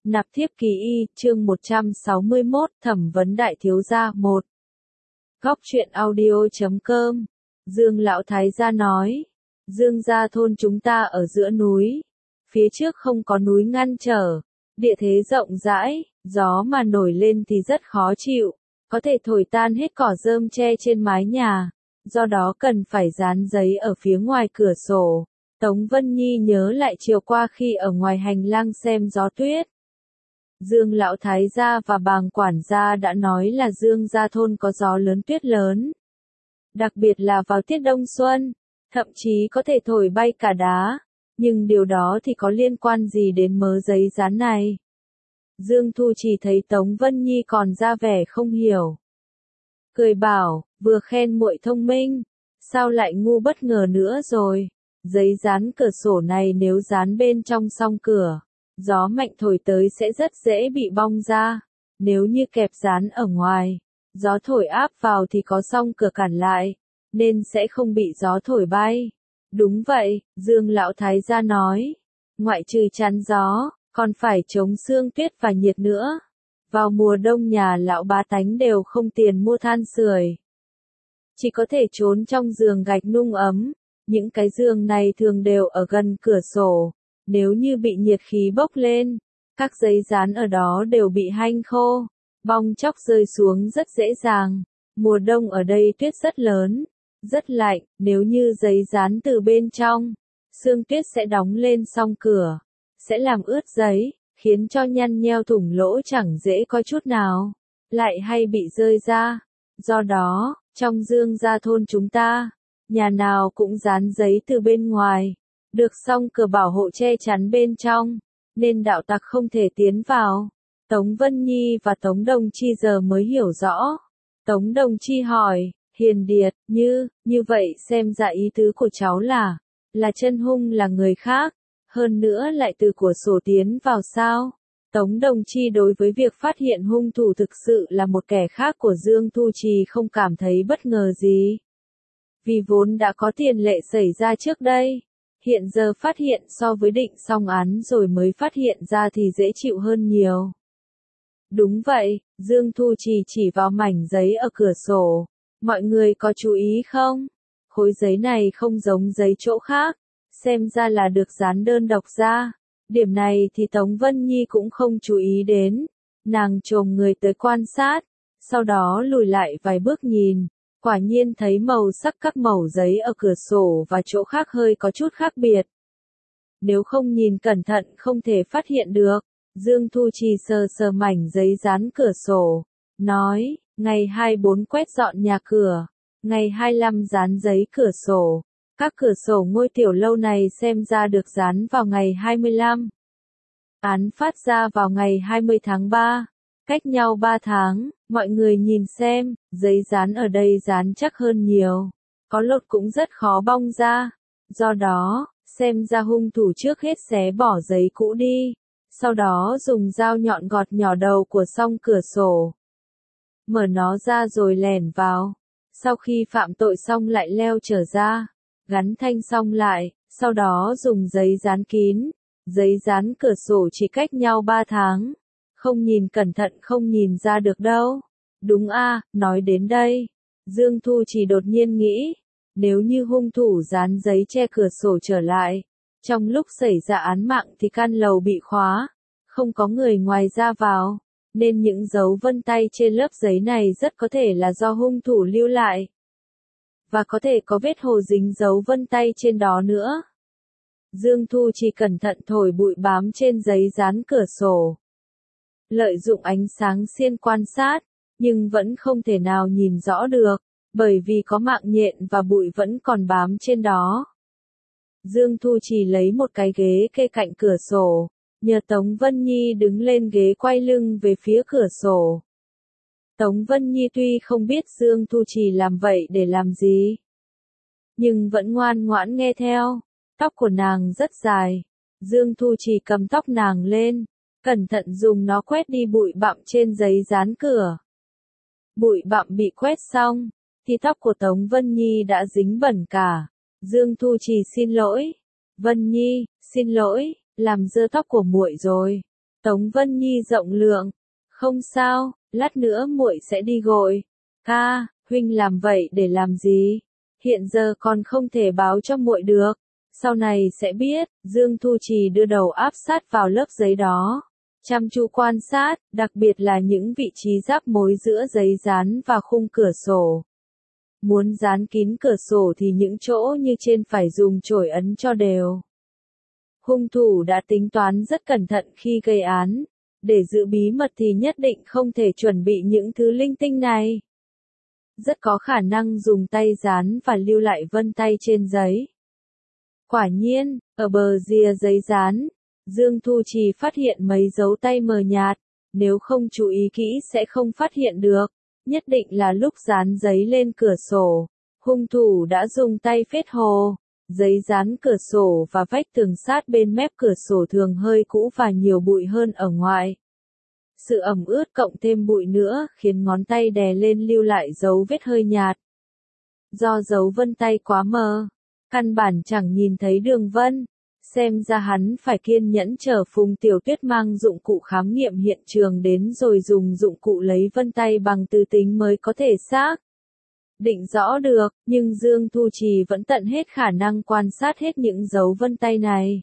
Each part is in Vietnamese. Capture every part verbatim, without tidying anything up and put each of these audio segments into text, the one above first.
Nạp thiếp kỳ y, chương một trăm sáu mươi mốt, thẩm vấn đại thiếu gia một. Góc truyện audio chấm com. Dương lão thái gia nói, Dương gia thôn chúng ta ở giữa núi, phía trước không có núi ngăn trở, địa thế rộng rãi, gió mà nổi lên thì rất khó chịu, có thể thổi tan hết cỏ rơm che trên mái nhà, do đó cần phải dán giấy ở phía ngoài cửa sổ. Tống Vân Nhi nhớ lại chiều qua khi ở ngoài hành lang xem gió tuyết. Dương lão thái gia và bàng quản gia đã nói là Dương gia thôn có gió lớn tuyết lớn. Đặc biệt là vào tiết đông xuân, thậm chí có thể thổi bay cả đá, nhưng điều đó thì có liên quan gì đến mớ giấy dán này? Dương Thu chỉ thấy Tống Vân Nhi còn ra vẻ không hiểu. Cười bảo, vừa khen muội thông minh, sao lại ngu bất ngờ nữa rồi? Giấy dán cửa sổ này nếu dán bên trong song cửa, gió mạnh thổi tới sẽ rất dễ bị bong ra. Nếu như kẹp dán ở ngoài, gió thổi áp vào thì có song cửa cản lại, nên sẽ không bị gió thổi bay. Đúng vậy, Dương lão thái gia nói, ngoại trừ chắn gió, còn phải chống sương tuyết và nhiệt nữa. Vào mùa đông nhà lão bá tánh đều không tiền mua than sưởi, chỉ có thể trốn trong giường gạch nung ấm. Những cái giường này thường đều ở gần cửa sổ, nếu như bị nhiệt khí bốc lên, các giấy dán ở đó đều bị hanh khô, bong chóc rơi xuống rất dễ dàng. Mùa đông ở đây tuyết rất lớn, rất lạnh, nếu như giấy dán từ bên trong, sương tuyết sẽ đóng lên song cửa, sẽ làm ướt giấy, khiến cho nhăn nheo thủng lỗ chẳng dễ coi chút nào, lại hay bị rơi ra. Do đó, trong Dương gia thôn chúng ta, nhà nào cũng dán giấy từ bên ngoài, được song cửa bảo hộ che chắn bên trong, nên đạo tặc không thể tiến vào. Tống Vân Nhi và Tống Đồng Chi giờ mới hiểu rõ. Tống Đồng Chi hỏi, Hiền Điệt, như, như vậy xem ra ý tứ của cháu là, là chân hung là người khác, hơn nữa lại từ cửa sổ tiến vào sao? Tống Đồng Chi đối với việc phát hiện hung thủ thực sự là một kẻ khác của Dương Thu Trì không cảm thấy bất ngờ gì. Vì vốn đã có tiền lệ xảy ra trước đây, hiện giờ phát hiện so với định xong án rồi mới phát hiện ra thì dễ chịu hơn nhiều. Đúng vậy, Dương Thu Trì chỉ vào mảnh giấy ở cửa sổ. Mọi người có chú ý không? Khối giấy này không giống giấy chỗ khác, xem ra là được dán đơn độc ra. Điểm này thì Tống Vân Nhi cũng không chú ý đến. Nàng chồm người tới quan sát, sau đó lùi lại vài bước nhìn. Quả nhiên thấy màu sắc các mẩu giấy ở cửa sổ và chỗ khác hơi có chút khác biệt. Nếu không nhìn cẩn thận không thể phát hiện được. Dương Thu Trì sờ sờ mảnh giấy dán cửa sổ, nói, ngày hai mươi bốn quét dọn nhà cửa, ngày hai mươi lăm dán giấy cửa sổ. Các cửa sổ ngôi tiểu lâu này xem ra được dán vào ngày hai mươi lăm. Án phát ra vào ngày hai mươi tháng ba, cách nhau ba tháng, mọi người nhìn xem, giấy dán ở đây dán chắc hơn nhiều, có lột cũng rất khó bong ra. Do đó, xem ra hung thủ trước hết xé bỏ giấy cũ đi, sau đó dùng dao nhọn gọt nhỏ đầu của song cửa sổ, mở nó ra rồi lẻn vào. Sau khi phạm tội xong lại leo trở ra, gắn thanh song lại, sau đó dùng giấy dán kín. Giấy dán cửa sổ chỉ cách nhau ba tháng, không nhìn cẩn thận không nhìn ra được đâu. Đúng a, à, nói đến đây, Dương Thu chỉ đột nhiên nghĩ, nếu như hung thủ dán giấy che cửa sổ trở lại, trong lúc xảy ra án mạng thì căn lầu bị khóa, không có người ngoài ra vào, nên những dấu vân tay trên lớp giấy này rất có thể là do hung thủ lưu lại. Và có thể có vết hồ dính dấu vân tay trên đó nữa. Dương Thu chỉ cẩn thận thổi bụi bám trên giấy dán cửa sổ. Lợi dụng ánh sáng xiên quan sát, nhưng vẫn không thể nào nhìn rõ được, bởi vì có mạng nhện và bụi vẫn còn bám trên đó. Dương Thu chỉ lấy một cái ghế kê cạnh cửa sổ, nhờ Tống Vân Nhi đứng lên ghế quay lưng về phía cửa sổ. Tống Vân Nhi tuy không biết Dương Thu chỉ làm vậy để làm gì, nhưng vẫn ngoan ngoãn nghe theo. Tóc của nàng rất dài, Dương Thu chỉ cầm tóc nàng lên, cẩn thận dùng nó quét đi bụi bặm trên giấy dán cửa. Bụi bặm bị quét xong, thì tóc của Tống Vân Nhi đã dính bẩn cả. Dương Thu chỉ xin lỗi. Vân Nhi, xin lỗi, làm dơ tóc của muội rồi. Tống Vân Nhi rộng lượng. Không sao, lát nữa muội sẽ đi gội. Ca, huynh làm vậy để làm gì? Hiện giờ còn không thể báo cho muội được. Sau này sẽ biết. Dương Thu Trì đưa đầu áp sát vào lớp giấy đó. Chăm chú quan sát, đặc biệt là những vị trí giáp mối giữa giấy dán và khung cửa sổ. Muốn dán kín cửa sổ thì những chỗ như trên phải dùng chổi ấn cho đều. Hung thủ đã tính toán rất cẩn thận khi gây án. Để giữ bí mật thì nhất định không thể chuẩn bị những thứ linh tinh này. Rất có khả năng dùng tay dán và lưu lại vân tay trên giấy. Quả nhiên, ở bờ rìa giấy dán, Dương Thu Trì phát hiện mấy dấu tay mờ nhạt, nếu không chú ý kỹ sẽ không phát hiện được. Nhất định là lúc dán giấy lên cửa sổ, hung thủ đã dùng tay phết hồ. Giấy dán cửa sổ và vách tường sát bên mép cửa sổ thường hơi cũ và nhiều bụi hơn ở ngoài. Sự ẩm ướt cộng thêm bụi nữa khiến ngón tay đè lên lưu lại dấu vết hơi nhạt. Do dấu vân tay quá mờ, căn bản chẳng nhìn thấy đường vân. Xem ra hắn phải kiên nhẫn chờ Phùng Tiểu Tuyết mang dụng cụ khám nghiệm hiện trường đến rồi dùng dụng cụ lấy vân tay bằng tư tính mới có thể xác định rõ được, nhưng Dương Thu Trì vẫn tận hết khả năng quan sát hết những dấu vân tay này.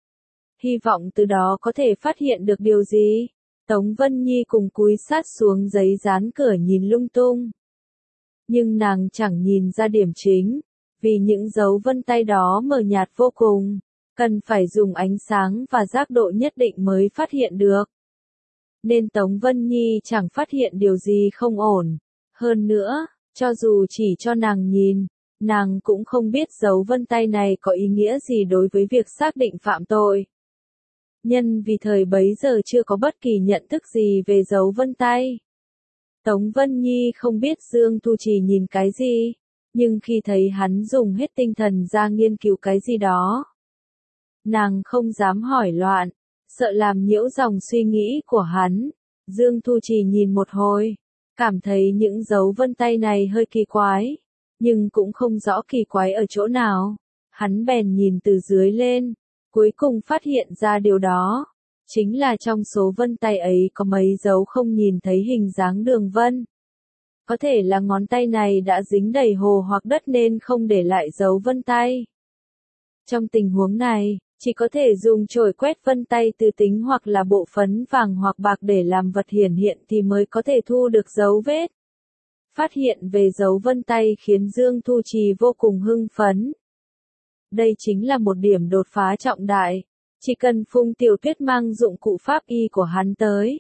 Hy vọng từ đó có thể phát hiện được điều gì. Tống Vân Nhi cùng cúi sát xuống giấy dán cửa nhìn lung tung. Nhưng nàng chẳng nhìn ra điểm chính, vì những dấu vân tay đó mờ nhạt vô cùng, cần phải dùng ánh sáng và giác độ nhất định mới phát hiện được. Nên Tống Vân Nhi chẳng phát hiện điều gì không ổn. Hơn nữa, cho dù chỉ cho nàng nhìn, nàng cũng không biết dấu vân tay này có ý nghĩa gì đối với việc xác định phạm tội. Nhân vì thời bấy giờ chưa có bất kỳ nhận thức gì về dấu vân tay. Tống Vân Nhi không biết Dương Thu Trì nhìn cái gì, nhưng khi thấy hắn dùng hết tinh thần ra nghiên cứu cái gì đó, nàng không dám hỏi loạn, sợ làm nhiễu dòng suy nghĩ của hắn. Dương Thu Trì nhìn một hồi, cảm thấy những dấu vân tay này hơi kỳ quái, nhưng cũng không rõ kỳ quái ở chỗ nào. Hắn bèn nhìn từ dưới lên, cuối cùng phát hiện ra điều đó. Chính là trong số vân tay ấy có mấy dấu không nhìn thấy hình dáng đường vân. Có thể là ngón tay này đã dính đầy hồ hoặc đất nên không để lại dấu vân tay. Trong tình huống này, chỉ có thể dùng chổi quét vân tay từ tính hoặc là bộ phấn vàng hoặc bạc để làm vật hiển hiện thì mới có thể thu được dấu vết. Phát hiện về dấu vân tay khiến Dương Thu Trì vô cùng hưng phấn. Đây chính là một điểm đột phá trọng đại. Chỉ cần Phùng Tiểu Tuyết mang dụng cụ pháp y của hắn tới,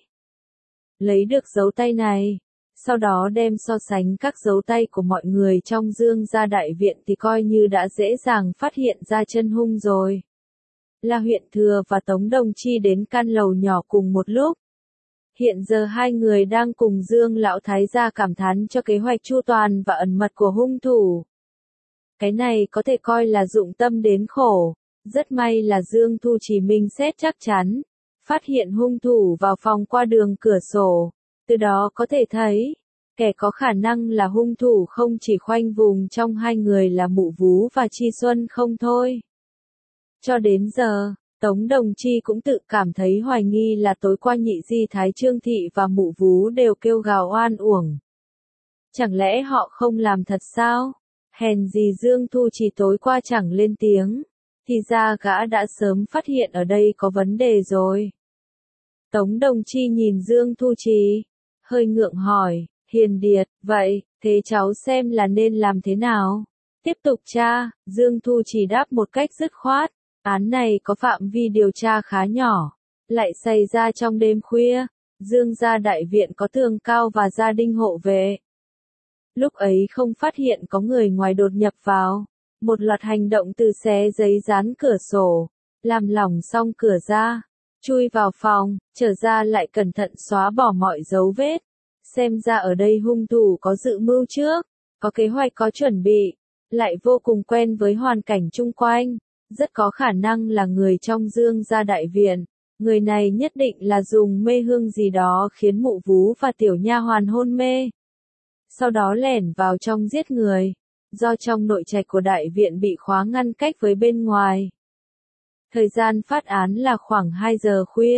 lấy được dấu tay này, sau đó đem so sánh các dấu tay của mọi người trong Dương gia đại viện thì coi như đã dễ dàng phát hiện ra chân hung rồi. La Huyện Thừa và Tống Đồng Chi đến căn lầu nhỏ cùng một lúc. Hiện giờ hai người đang cùng Dương lão thái gia cảm thán cho kế hoạch chu toàn và ẩn mật của hung thủ. Cái này có thể coi là dụng tâm đến khổ. Rất may là Dương Thu Trì minh xét chắc chắn, phát hiện hung thủ vào phòng qua đường cửa sổ. Từ đó có thể thấy, kẻ có khả năng là hung thủ không chỉ khoanh vùng trong hai người là Mụ Vú và Chi Xuân không thôi. Cho đến giờ, Tống Đồng Chi cũng tự cảm thấy hoài nghi là tối qua Nhị Di Thái Trương Thị và Mụ Vú đều kêu gào oan uổng. Chẳng lẽ họ không làm thật sao? Hèn gì Dương Thu Trì tối qua chẳng lên tiếng. Thì ra gã đã sớm phát hiện ở đây có vấn đề rồi. Tống Đồng Chi nhìn Dương Thu Trì, hơi ngượng hỏi, Hiền Điệt, vậy, thế cháu xem là nên làm thế nào? Tiếp tục tra, Dương Thu Trì đáp một cách dứt khoát, án này có phạm vi điều tra khá nhỏ, lại xảy ra trong đêm khuya, Dương gia đại viện có tường cao và gia đình hộ vệ. Lúc ấy không phát hiện có người ngoài đột nhập vào. Một loạt hành động từ xé giấy dán cửa sổ, làm lỏng xong cửa ra, chui vào phòng, trở ra lại cẩn thận xóa bỏ mọi dấu vết. Xem ra ở đây hung thủ có dự mưu trước, có kế hoạch có chuẩn bị, lại vô cùng quen với hoàn cảnh chung quanh, rất có khả năng là người trong Dương gia đại viện. Người này nhất định là dùng mê hương gì đó khiến Mụ Vú và tiểu nha hoàn hôn mê. Sau đó lẻn vào trong giết người. Do trong nội trạch của đại viện bị khóa ngăn cách với bên ngoài. Thời gian phát án là khoảng hai giờ khuya,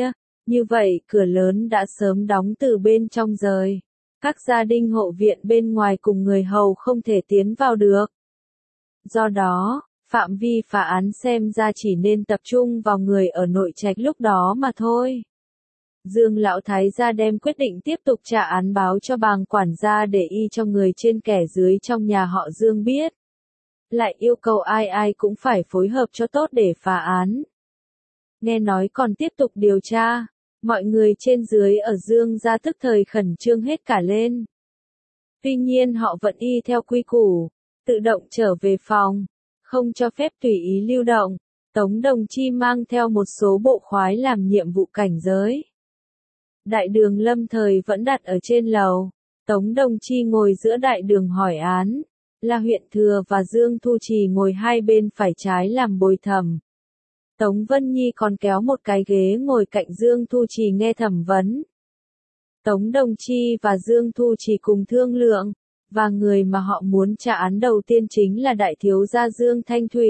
Như vậy cửa lớn đã sớm đóng từ bên trong rời. Các gia đình hộ viện bên ngoài cùng người hầu không thể tiến vào được. Do đó, phạm vi phá án xem ra chỉ nên tập trung vào người ở nội trạch lúc đó mà thôi. Dương lão thái gia đem quyết định tiếp tục trả án báo cho bàng quản gia để y cho người trên kẻ dưới trong nhà họ Dương biết. Lại yêu cầu ai ai cũng phải phối hợp cho tốt để phá án. Nghe nói còn tiếp tục điều tra, mọi người trên dưới ở Dương gia tức thời khẩn trương hết cả lên. Tuy nhiên họ vẫn y theo quy củ, tự động trở về phòng, không cho phép tùy ý lưu động. Tống Đồng Chi mang theo một số bộ khoái làm nhiệm vụ cảnh giới. Đại đường lâm thời vẫn đặt ở trên lầu. Tống Đồng Chi ngồi giữa đại đường hỏi án. La Huyện Thừa và Dương Thu Trì ngồi hai bên phải trái làm bồi thẩm. Tống Vân Nhi còn kéo một cái ghế ngồi cạnh Dương Thu Trì nghe thẩm vấn. Tống Đồng Chi và Dương Thu Trì cùng thương lượng, và người mà họ muốn trả án đầu tiên chính là đại thiếu gia Dương Thanh Thủy.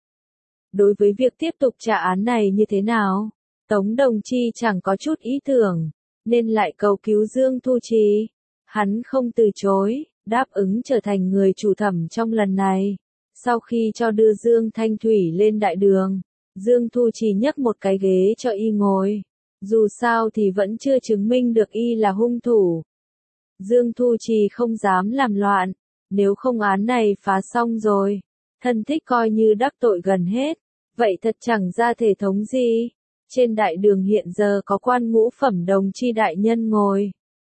Đối với việc tiếp tục trả án này như thế nào, Tống Đồng Chi chẳng có chút ý tưởng, nên lại cầu cứu Dương Thu Trì. Hắn không từ chối, đáp ứng trở thành người chủ thẩm trong lần này. Sau khi cho đưa Dương Thanh Thủy lên đại đường, Dương Thu Trì nhấc một cái ghế cho y ngồi. Dù sao thì vẫn chưa chứng minh được y là hung thủ. Dương Thu Trì không dám làm loạn, nếu không án này phá xong rồi, thân thích coi như đắc tội gần hết, vậy thật chẳng ra thể thống gì. Trên đại đường hiện giờ có quan ngũ phẩm đồng chi đại nhân ngồi.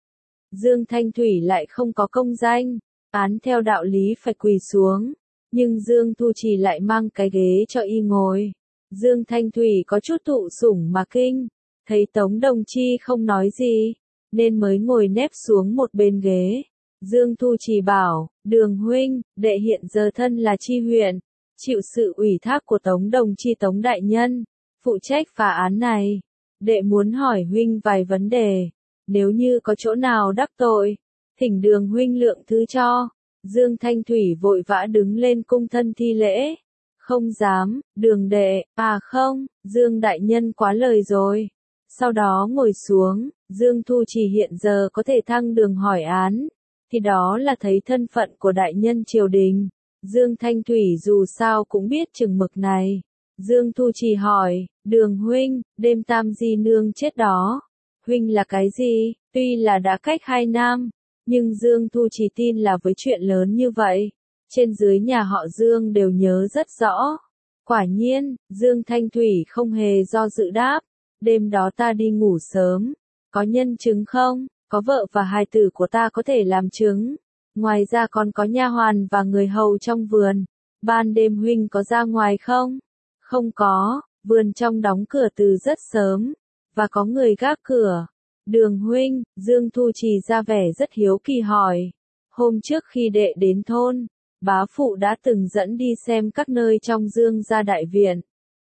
Dương Thanh Thủy lại không có công danh, án theo đạo lý phải quỳ xuống, nhưng Dương Thu Trì lại mang cái ghế cho y ngồi. Dương Thanh Thủy có chút thụ sủng mà kinh, thấy Tống Đồng Chi không nói gì, nên mới ngồi nép xuống một bên ghế. Dương Thu Trì bảo, Đường huynh, đệ hiện giờ thân là chi huyện, chịu sự ủy thác của Tống Đồng Chi Tống đại nhân, phụ trách phá án này. Đệ muốn hỏi huynh vài vấn đề, nếu như có chỗ nào đắc tội, thỉnh Đường huynh lượng thứ cho. Dương Thanh Thủy vội vã đứng lên cung thân thi lễ. Không dám, Đường đệ, à không, Dương đại nhân quá lời rồi. Sau đó ngồi xuống, Dương Thu Trì hiện giờ có thể thăng đường hỏi án, thì đó là thấy thân phận của đại nhân triều đình. Dương Thanh Thủy dù sao cũng biết chừng mực này. Dương Thu Trì hỏi, Đường huynh, đêm Tam Di Nương chết đó, huynh là cái gì? Tuy là đã cách hai năm, nhưng Dương Thu Trì tin là với chuyện lớn như vậy, trên dưới nhà họ Dương đều nhớ rất rõ. Quả nhiên, Dương Thanh Thủy không hề do dự đáp, đêm đó ta đi ngủ sớm, có nhân chứng không? Có vợ và hài tử của ta có thể làm chứng. Ngoài ra còn có nha hoàn và người hầu trong vườn. Ban đêm huynh có ra ngoài không? Không có, vườn trong đóng cửa từ rất sớm, và có người gác cửa. Đường huynh, Dương Thu Trì ra vẻ rất hiếu kỳ hỏi. Hôm trước khi đệ đến thôn, bá phụ đã từng dẫn đi xem các nơi trong Dương gia đại viện.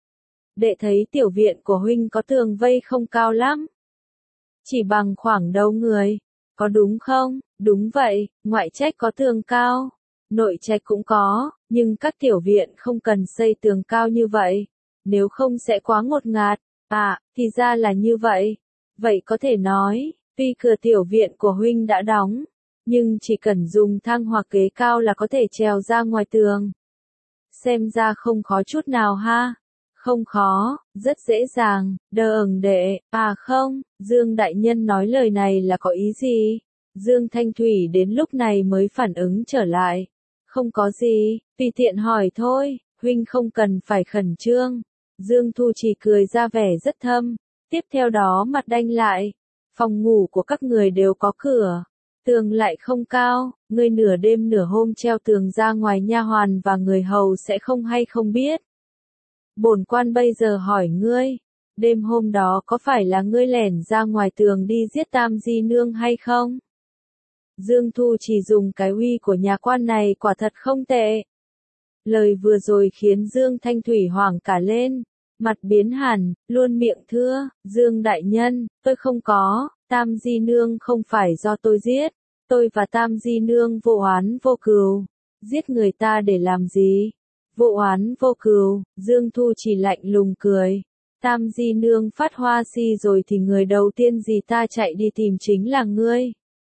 Đệ thấy tiểu viện của huynh có tường vây không cao lắm, chỉ bằng khoảng đầu người, có đúng không? Đúng vậy, ngoại trạch có tường cao, nội trạch cũng có, nhưng các tiểu viện không cần xây tường cao như vậy, nếu không sẽ quá ngột ngạt. À, thì ra là như vậy. Vậy có thể nói, tuy cửa tiểu viện của huynh đã đóng, nhưng chỉ cần dùng thang hoặc ghế cao là có thể trèo ra ngoài tường. Xem ra không khó chút nào ha. Không khó, rất dễ dàng. Đờ ẩn đệ, à không, Dương đại nhân nói lời này là có ý gì? Dương Thanh Thủy đến lúc này mới phản ứng trở lại. Không có gì, tùy tiện hỏi thôi, huynh không cần phải khẩn trương. Dương Thu Trì cười ra vẻ rất thâm, tiếp theo đó mặt đanh lại. Phòng ngủ của các người đều có cửa, tường lại không cao, ngươi nửa đêm nửa hôm treo tường ra ngoài nha hoàn và người hầu sẽ không hay không biết. Bổn quan bây giờ hỏi ngươi, đêm hôm đó có phải là ngươi lẻn ra ngoài tường đi giết Tam Di Nương hay không? Dương Thu Trì dùng cái uy của nhà quan này quả thật không tệ. Lời vừa rồi khiến Dương Thanh Thủy hoảng cả lên, mặt biến hẳn, luôn miệng thưa, Dương đại nhân, tôi không có, Tam Di Nương không phải do tôi giết, tôi và Tam Di Nương vô oán vô cừu, giết người ta để làm gì? Vô oán vô cừu, Dương Thu Trì lạnh lùng cười, Tam Di Nương phát hoa si rồi thì người đầu tiên dì ta chạy đi tìm chính là ngươi.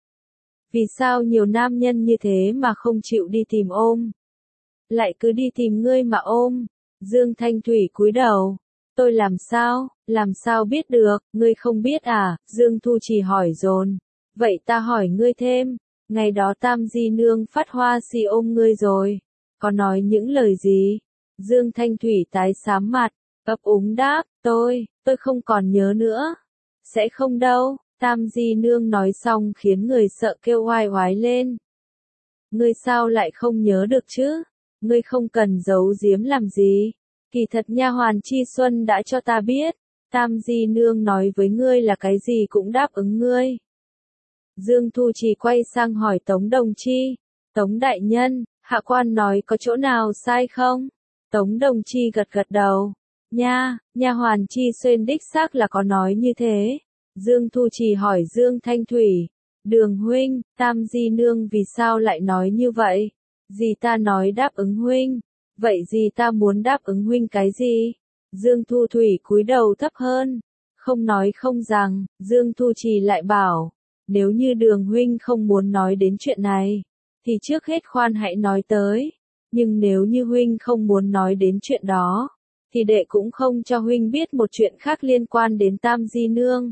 Vì sao nhiều nam nhân như thế mà không chịu đi tìm ôm? Lại cứ đi tìm ngươi mà ôm. Dương Thanh Thủy cúi đầu. Tôi làm sao, làm sao biết được, ngươi không biết à? Dương Thu Trì hỏi dồn. Vậy ta hỏi ngươi thêm, ngày đó Tam Di Nương phát hoa si ôm ngươi rồi, có nói những lời gì? Dương Thanh Thủy tái xám mặt, ấp úng đáp, tôi, tôi không còn nhớ nữa. Sẽ không đâu, Tam Di Nương nói xong khiến người sợ kêu oai oái lên. Ngươi sao lại không nhớ được chứ? Ngươi không cần giấu giếm làm gì? Kỳ thật nha hoàn Chi Xuân đã cho ta biết, Tam Di Nương nói với ngươi là cái gì cũng đáp ứng ngươi. Dương Thu Trì quay sang hỏi Tống Đồng Chi, Tống đại nhân, hạ quan nói có chỗ nào sai không? Tống Đồng Chi gật gật đầu, nha, nha hoàn Chi Xuân đích xác là có nói như thế. Dương Thu Trì hỏi Dương Thanh Thủy, Đường huynh, Tam Di Nương vì sao lại nói như vậy? Dì ta nói đáp ứng huynh. Vậy dì ta muốn đáp ứng huynh cái gì? Dương Thu Thủy cúi đầu thấp hơn. Không nói không rằng, Dương Thu Trì lại bảo. Nếu như Đường huynh không muốn nói đến chuyện này, thì trước hết khoan hãy nói tới. Nhưng nếu như huynh không muốn nói đến chuyện đó, thì đệ cũng không cho huynh biết một chuyện khác liên quan đến Tam Di Nương.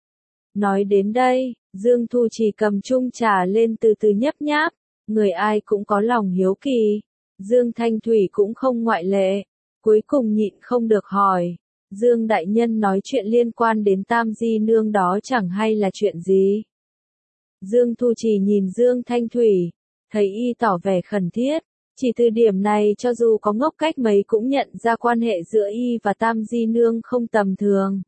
Nói đến đây, Dương Thu Trì cầm chung trà lên từ từ nhấp nháp. Người ai cũng có lòng hiếu kỳ. Dương Thanh Thủy cũng không ngoại lệ. Cuối cùng nhịn không được hỏi. Dương đại nhân nói chuyện liên quan đến Tam Di Nương đó chẳng hay là chuyện gì? Dương Thu Trì nhìn Dương Thanh Thủy, thấy y tỏ vẻ khẩn thiết. Chỉ từ điểm này cho dù có ngốc cách mấy cũng nhận ra quan hệ giữa y và Tam Di Nương không tầm thường.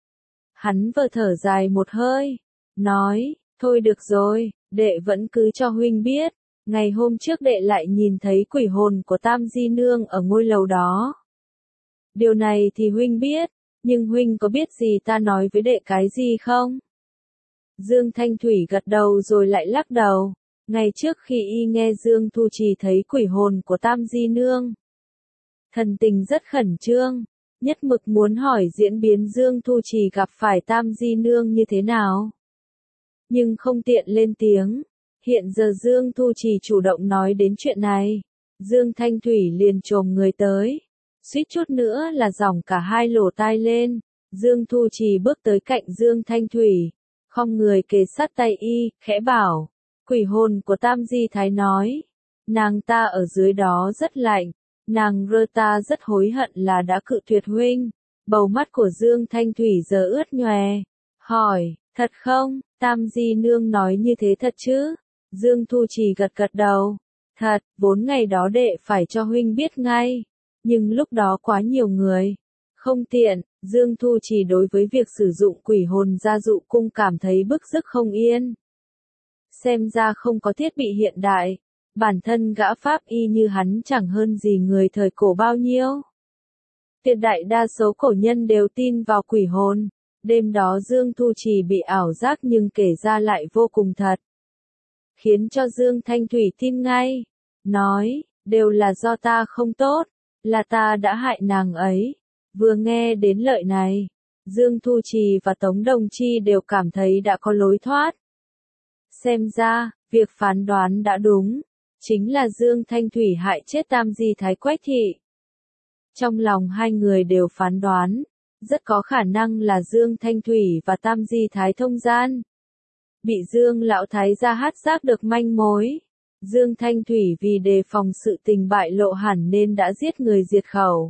Hắn vừa thở dài một hơi, nói, thôi được rồi, đệ vẫn cứ cho huynh biết. Ngày hôm trước đệ lại nhìn thấy quỷ hồn của Tam Di Nương ở ngôi lầu đó. Điều này thì huynh biết, nhưng huynh có biết gì ta nói với đệ cái gì không? Dương Thanh Thủy gật đầu rồi lại lắc đầu. Ngày trước khi y nghe Dương Thu Trì thấy quỷ hồn của Tam Di Nương, thần tình rất khẩn trương, nhất mực muốn hỏi diễn biến Dương Thu Trì gặp phải Tam Di Nương như thế nào. Nhưng không tiện lên tiếng. Hiện giờ Dương Thu Trì chủ động nói đến chuyện này. Dương Thanh Thủy liền chồm người tới. Suýt chút nữa là giỏng cả hai lỗ tai lên. Dương Thu Trì bước tới cạnh Dương Thanh Thủy. Khom người kề sát tay y, khẽ bảo. Quỷ hồn của Tam Di Thái nói. Nàng ta ở dưới đó rất lạnh. Nàng rơ ta rất hối hận là đã cự tuyệt huynh. Bầu mắt của Dương Thanh Thủy giờ ướt nhòe. Hỏi, thật không? Tam Di Nương nói như thế thật chứ? Dương Thu Trì gật gật đầu. Thật, vốn ngày đó đệ phải cho huynh biết ngay. Nhưng lúc đó quá nhiều người. Không tiện, Dương Thu Trì đối với việc sử dụng quỷ hồn gia dụ cung cảm thấy bức rứt không yên. Xem ra không có thiết bị hiện đại. Bản thân gã pháp y như hắn chẳng hơn gì người thời cổ bao nhiêu. Tuyệt đại đa số cổ nhân đều tin vào quỷ hồn. Đêm đó Dương Thu Trì bị ảo giác nhưng kể ra lại vô cùng thật. Khiến cho Dương Thanh Thủy tin ngay. Nói, đều là do ta không tốt, là ta đã hại nàng ấy. Vừa nghe đến lợi này, Dương Thu Trì và Tống Đồng Chi đều cảm thấy đã có lối thoát. Xem ra, việc phán đoán đã đúng, chính là Dương Thanh Thủy hại chết Tam Di Thái Quách Thị. Trong lòng hai người đều phán đoán, rất có khả năng là Dương Thanh Thủy và Tam Di Thái thông gian. Bị Dương Lão Thái gia hát giác được manh mối. Dương Thanh Thủy vì đề phòng sự tình bại lộ hẳn nên đã giết người diệt khẩu.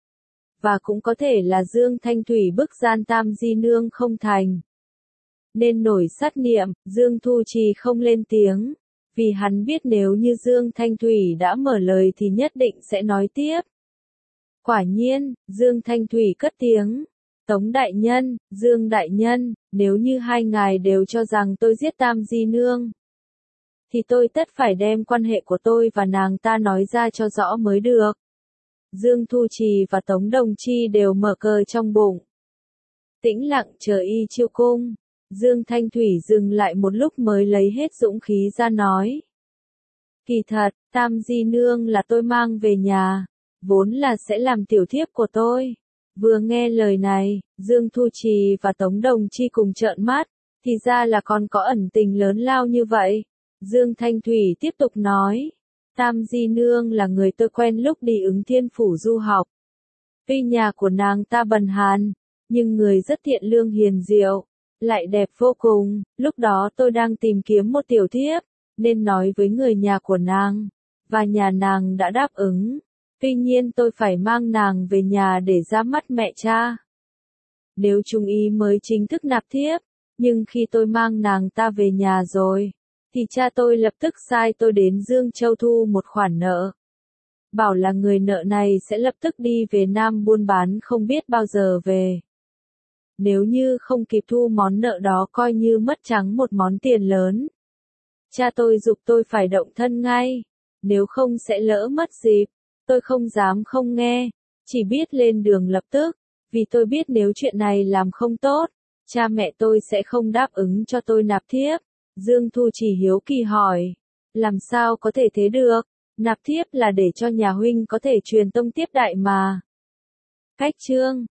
Và cũng có thể là Dương Thanh Thủy bức gian Tam Di Nương không thành. Nên nổi sát niệm, Dương Thu Trì không lên tiếng. Vì hắn biết nếu như Dương Thanh Thủy đã mở lời thì nhất định sẽ nói tiếp. Quả nhiên, Dương Thanh Thủy cất tiếng. Tống đại nhân, Dương đại nhân, nếu như hai ngài đều cho rằng tôi giết Tam Di Nương, thì tôi tất phải đem quan hệ của tôi và nàng ta nói ra cho rõ mới được. Dương Thu Trì và Tống Đồng Chi đều mở cờ trong bụng. Tĩnh lặng chờ y chiêu cung. Dương Thanh Thủy dừng lại một lúc mới lấy hết dũng khí ra nói. Kỳ thật, Tam Di Nương là tôi mang về nhà, vốn là sẽ làm tiểu thiếp của tôi. Vừa nghe lời này, Dương Thu Trì và Tống Đồng Chi cùng trợn mắt, thì ra là còn có ẩn tình lớn lao như vậy. Dương Thanh Thủy tiếp tục nói, Tam Di Nương là người tôi quen lúc đi Ứng Thiên Phủ du học. Tuy nhà của nàng ta bần hàn, nhưng người rất thiện lương hiền diệu, lại đẹp vô cùng. Lúc đó tôi đang tìm kiếm một tiểu thiếp, nên nói với người nhà của nàng, và nhà nàng đã đáp ứng. Tuy nhiên tôi phải mang nàng về nhà để ra mắt mẹ cha. Nếu Trung Y mới chính thức nạp thiếp, nhưng khi tôi mang nàng ta về nhà rồi, thì cha tôi lập tức sai tôi đến Dương Châu thu một khoản nợ. Bảo là người nợ này sẽ lập tức đi về Nam buôn bán không biết bao giờ về. Nếu như không kịp thu món nợ đó coi như mất trắng một món tiền lớn. Cha tôi giục tôi phải động thân ngay, nếu không sẽ lỡ mất dịp. Tôi không dám không nghe, chỉ biết lên đường lập tức, vì tôi biết nếu chuyện này làm không tốt, cha mẹ tôi sẽ không đáp ứng cho tôi nạp thiếp. Dương Thu Chỉ hiếu kỳ hỏi, làm sao có thể thế được, nạp thiếp là để cho nhà huynh có thể truyền tông tiếp đại mà. Cách chương